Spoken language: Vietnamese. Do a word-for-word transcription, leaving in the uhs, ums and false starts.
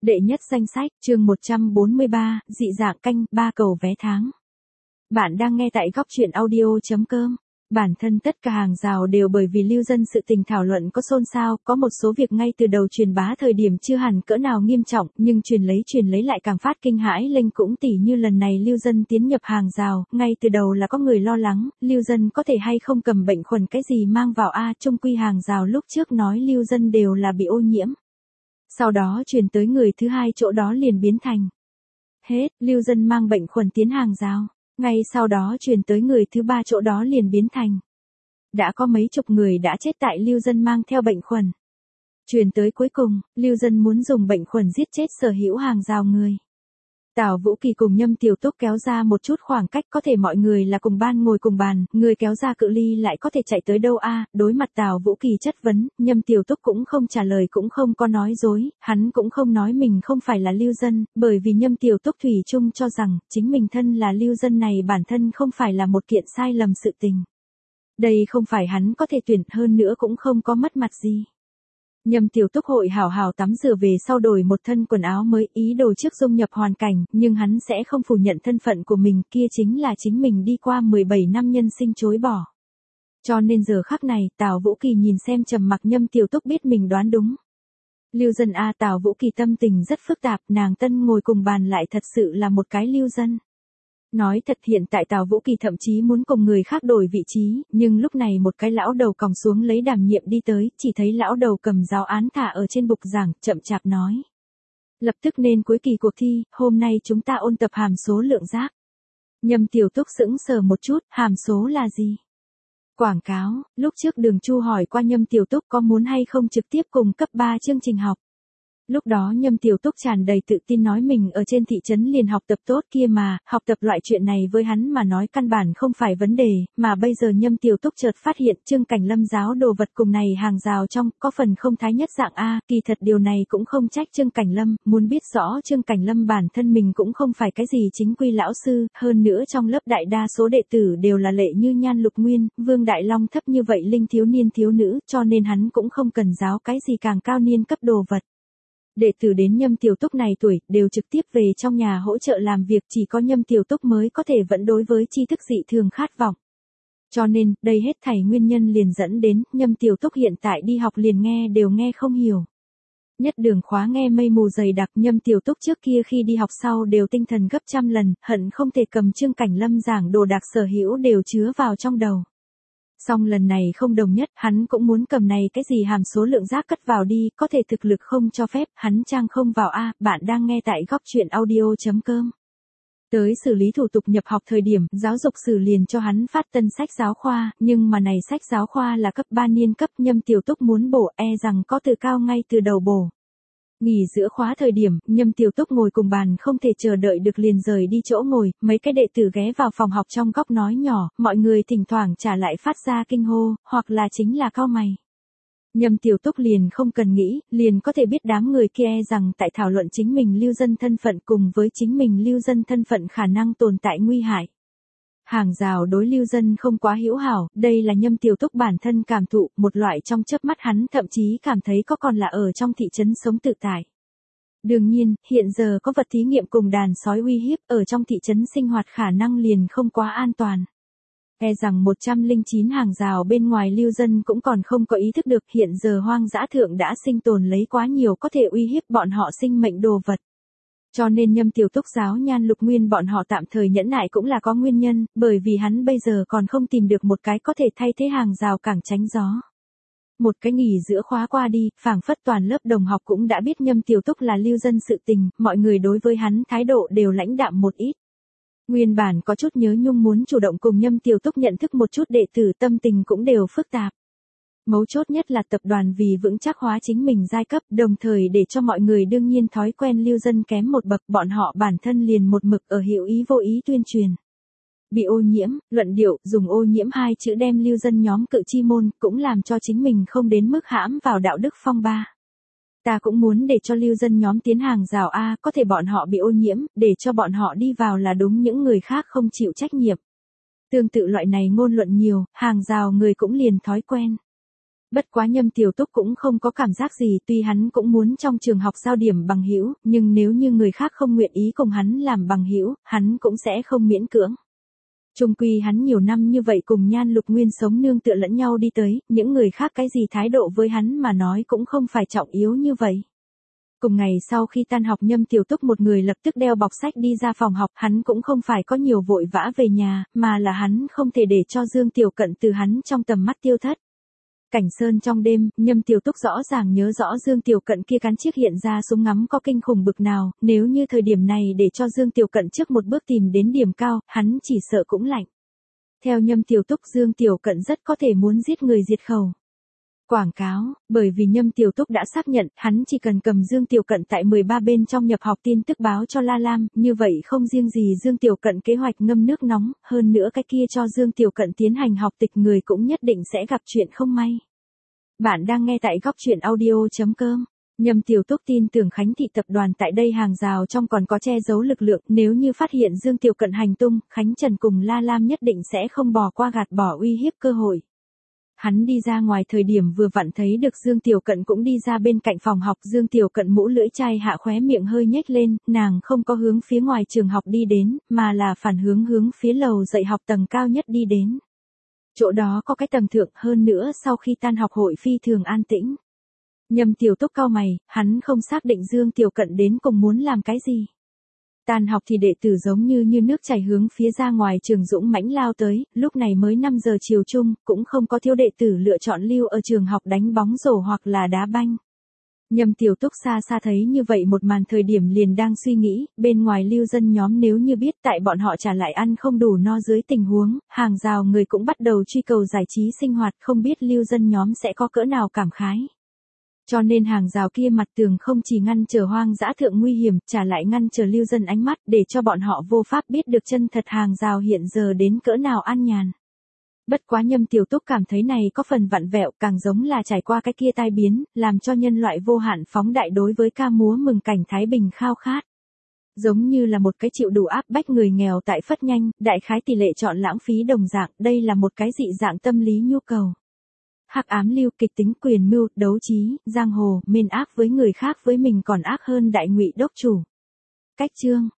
Đệ nhất danh sách, chương một trăm bốn mươi ba, dị dạng canh, ba cầu vé tháng. Bạn đang nghe tại góc truyện audio.com. Bản thân tất cả hàng rào đều bởi vì lưu dân sự tình thảo luận có xôn xao, có một số việc ngay từ đầu truyền bá thời điểm chưa hẳn cỡ nào nghiêm trọng, nhưng truyền lấy truyền lấy lại càng phát kinh hãi lên, cũng tỉ như lần này lưu dân tiến nhập hàng rào, ngay từ đầu là có người lo lắng, lưu dân có thể hay không cầm bệnh khuẩn cái gì mang vào a, chung quy hàng rào lúc trước nói lưu dân đều là bị ô nhiễm. Sau đó truyền tới người thứ hai chỗ đó liền biến thành hết, lưu dân mang bệnh khuẩn tiến hàng rào. Ngay sau đó truyền tới người thứ ba chỗ đó liền biến thành đã có mấy chục người đã chết tại lưu dân mang theo bệnh khuẩn. Truyền tới cuối cùng, lưu dân muốn dùng bệnh khuẩn giết chết sở hữu hàng rào người. Tào Vũ Kỳ cùng Nhâm Tiểu Túc kéo ra một chút khoảng cách, có thể mọi người là cùng ban ngồi cùng bàn, người kéo ra cự ly lại có thể chạy tới đâu a? Đối mặt Tào Vũ Kỳ chất vấn, Nhâm Tiểu Túc cũng không trả lời, cũng không có nói dối, hắn cũng không nói mình không phải là lưu dân, bởi vì Nhâm Tiểu Túc thủy chung cho rằng, chính mình thân là lưu dân này bản thân không phải là một kiện sai lầm sự tình. Đây không phải hắn có thể tuyển, hơn nữa cũng không có mất mặt gì. Nhâm Tiểu Túc hội hảo hảo tắm rửa về sau đổi một thân quần áo mới, ý đồ trước dung nhập hoàn cảnh, nhưng hắn sẽ không phủ nhận thân phận của mình, kia chính là chính mình đi qua mười bảy năm nhân sinh chối bỏ. Cho nên giờ khắc này, Tào Vũ Kỳ nhìn xem trầm mặc Nhâm Tiểu Túc biết mình đoán đúng. Lưu dân a, Tào Vũ Kỳ tâm tình rất phức tạp, nàng tân ngồi cùng bàn lại thật sự là một cái lưu dân. Nói thật, hiện tại Tào Vũ Kỳ thậm chí muốn cùng người khác đổi vị trí, nhưng lúc này một cái lão đầu còng xuống lấy đảm nhiệm đi tới, chỉ thấy lão đầu cầm giáo án thả ở trên bục giảng, chậm chạp nói. Lập tức nên cuối kỳ cuộc thi, hôm nay chúng ta ôn tập hàm số lượng giác. Nhâm Tiểu Túc sững sờ một chút, hàm số là gì? Quảng cáo, lúc trước Đường Chu hỏi qua Nhâm Tiểu Túc có muốn hay không trực tiếp cùng cấp ba chương trình học. Lúc đó Nhâm Tiểu Túc tràn đầy tự tin nói mình ở trên thị trấn liền học tập tốt kia mà, học tập loại chuyện này với hắn mà nói căn bản không phải vấn đề, mà bây giờ Nhâm Tiểu Túc chợt phát hiện Trương Cảnh Lâm giáo đồ vật cùng này hàng rào trong, có phần không thái nhất dạng a, kỳ thật điều này cũng không trách Trương Cảnh Lâm, muốn biết rõ Trương Cảnh Lâm bản thân mình cũng không phải cái gì chính quy lão sư, hơn nữa trong lớp đại đa số đệ tử đều là lệ như Nhan Lục Nguyên, Vương Đại Long thấp như vậy linh thiếu niên thiếu nữ, cho nên hắn cũng không cần giáo cái gì càng cao niên cấp đồ vật. Đệ tử đến Nhâm Tiểu Túc này tuổi, đều trực tiếp về trong nhà hỗ trợ làm việc, chỉ có Nhâm Tiểu Túc mới có thể vẫn đối với tri thức dị thường khát vọng. Cho nên, đây hết thảy nguyên nhân liền dẫn đến, Nhâm Tiểu Túc hiện tại đi học liền nghe đều nghe không hiểu. Nhất đường khóa nghe mây mù dày đặc, Nhâm Tiểu Túc trước kia khi đi học sau đều tinh thần gấp trăm lần, hận không thể cầm Trương Cảnh Lâm giảng đồ đạc sở hữu đều chứa vào trong đầu. Song lần này không đồng nhất, hắn cũng muốn cầm này cái gì hàm số lượng giác cất vào đi, có thể thực lực không cho phép, hắn trang không vào a. Bạn đang nghe tại góc truyện audio.com. Tới xử lý thủ tục nhập học thời điểm, giáo dục sử liền cho hắn phát tân sách giáo khoa, nhưng mà này sách giáo khoa là cấp ba niên cấp, Nhâm Tiểu Túc muốn bổ, e rằng có từ cao ngay từ đầu bổ. Nghỉ giữa khóa thời điểm, Nhâm Tiểu Túc ngồi cùng bàn không thể chờ đợi được liền rời đi chỗ ngồi, mấy cái đệ tử ghé vào phòng học trong góc nói nhỏ, mọi người thỉnh thoảng trả lại phát ra kinh hô, hoặc là chính là cau mày. Nhâm Tiểu Túc liền không cần nghĩ, liền có thể biết đám người kia e rằng tại thảo luận chính mình lưu dân thân phận cùng với chính mình lưu dân thân phận khả năng tồn tại nguy hại. Hàng rào đối lưu dân không quá hữu hảo, đây là Nhâm Tiểu Túc bản thân cảm thụ, một loại trong chớp mắt hắn thậm chí cảm thấy có còn là ở trong thị trấn sống tự tại. Đương nhiên, hiện giờ có vật thí nghiệm cùng đàn sói uy hiếp, ở trong thị trấn sinh hoạt khả năng liền không quá an toàn. E rằng một trăm lẻ chín hàng rào bên ngoài lưu dân cũng còn không có ý thức được hiện giờ hoang dã thượng đã sinh tồn lấy quá nhiều có thể uy hiếp bọn họ sinh mệnh đồ vật. Cho nên Nhâm Tiểu Túc giáo Nhan Lục Nguyên bọn họ tạm thời nhẫn nại cũng là có nguyên nhân, bởi vì hắn bây giờ còn không tìm được một cái có thể thay thế hàng rào cản tránh gió. Một cái nghỉ giữa khóa qua đi, phảng phất toàn lớp đồng học cũng đã biết Nhâm Tiểu Túc là lưu dân sự tình, mọi người đối với hắn thái độ đều lãnh đạm một ít. Nguyên bản có chút nhớ nhung muốn chủ động cùng Nhâm Tiểu Túc nhận thức một chút đệ tử, tâm tình cũng đều phức tạp. Mấu chốt nhất là tập đoàn vì vững chắc hóa chính mình giai cấp, đồng thời để cho mọi người đương nhiên thói quen lưu dân kém một bậc, bọn họ bản thân liền một mực ở hữu ý vô ý tuyên truyền. Bị ô nhiễm, luận điệu, dùng ô nhiễm hai chữ đem lưu dân nhóm cự chi môn, cũng làm cho chính mình không đến mức hãm vào đạo đức phong ba. Ta cũng muốn để cho lưu dân nhóm tiến hàng rào a, có thể bọn họ bị ô nhiễm, để cho bọn họ đi vào là đúng, những người khác không chịu trách nhiệm. Tương tự loại này ngôn luận nhiều, hàng rào người cũng liền thói quen. Bất quá Nhâm Tiểu Túc cũng không có cảm giác gì, tuy hắn cũng muốn trong trường học giao điểm bằng hữu, nhưng nếu như người khác không nguyện ý cùng hắn làm bằng hữu, hắn cũng sẽ không miễn cưỡng. Chung quy hắn nhiều năm như vậy cùng Nhan Lục Nguyên sống nương tựa lẫn nhau đi tới, những người khác cái gì thái độ với hắn mà nói cũng không phải trọng yếu như vậy. Cùng ngày sau khi tan học Nhâm Tiểu Túc một người lập tức đeo bọc sách đi ra phòng học, hắn cũng không phải có nhiều vội vã về nhà, mà là hắn không thể để cho Dương Tiểu Cận từ hắn trong tầm mắt tiêu thất. Cảnh sơn trong đêm, Nhâm Tiểu Túc rõ ràng nhớ rõ Dương Tiểu Cận kia cán chiếc hiện ra súng ngắm có kinh khủng bực nào, nếu như thời điểm này để cho Dương Tiểu Cận trước một bước tìm đến điểm cao, hắn chỉ sợ cũng lạnh. Theo Nhâm Tiểu Túc, Dương Tiểu Cận rất có thể muốn giết người diệt khẩu. Quảng cáo, bởi vì Nhâm Tiểu Túc đã xác nhận, hắn chỉ cần cầm Dương Tiểu Cận tại mười ba bên trong nhập học tin tức báo cho La Lam, như vậy không riêng gì Dương Tiểu Cận kế hoạch ngâm nước nóng, hơn nữa cái kia cho Dương Tiểu Cận tiến hành học tịch người cũng nhất định sẽ gặp chuyện không may. Bạn đang nghe tại góc chuyện audio chấm com. Nhâm Tiểu Túc tin tưởng Khánh Thị tập đoàn tại đây hàng rào trong còn có che giấu lực lượng, nếu như phát hiện Dương Tiểu Cận hành tung, Khánh Trần cùng La Lam nhất định sẽ không bỏ qua gạt bỏ uy hiếp cơ hội. Hắn đi ra ngoài thời điểm vừa vặn thấy được Dương Tiểu Cận cũng đi ra bên cạnh phòng học, Dương Tiểu Cận mũ lưỡi chai hạ khóe miệng hơi nhếch lên, nàng không có hướng phía ngoài trường học đi đến, mà là phản hướng hướng phía lầu dạy học tầng cao nhất đi đến. Chỗ đó có cái tầng thượng, hơn nữa sau khi tan học hội phi thường an tĩnh. Nhâm Tiểu Túc cau mày, hắn không xác định Dương Tiểu Cận đến cùng muốn làm cái gì. Tan học thì đệ tử giống như như nước chảy hướng phía ra ngoài trường dũng mãnh lao tới, lúc này mới năm giờ chiều chung, cũng không có thiếu đệ tử lựa chọn lưu ở trường học đánh bóng rổ hoặc là đá banh. Nhâm Tiểu Túc xa xa thấy như vậy một màn thời điểm liền đang suy nghĩ, bên ngoài lưu dân nhóm nếu như biết tại bọn họ trả lại ăn không đủ no dưới tình huống, hàng rào người cũng bắt đầu truy cầu giải trí sinh hoạt, không biết lưu dân nhóm sẽ có cỡ nào cảm khái. Cho nên hàng rào kia mặt tường không chỉ ngăn trở hoang dã thượng nguy hiểm, trả lại ngăn trở lưu dân ánh mắt để cho bọn họ vô pháp biết được chân thật hàng rào hiện giờ đến cỡ nào an nhàn. Bất quá Nhâm Tiểu Túc cảm thấy này có phần vặn vẹo, càng giống là trải qua cái kia tai biến, làm cho nhân loại vô hạn phóng đại đối với ca múa mừng cảnh Thái Bình khao khát. Giống như là một cái chịu đủ áp bách người nghèo tại phất nhanh, đại khái tỷ lệ chọn lãng phí đồng dạng, đây là một cái dị dạng tâm lý nhu cầu. Hắc ám lưu, kịch tính, quyền mưu, đấu trí, giang hồ, mên ác với người khác với mình còn ác hơn đại ngụy đốc chủ. Cách chương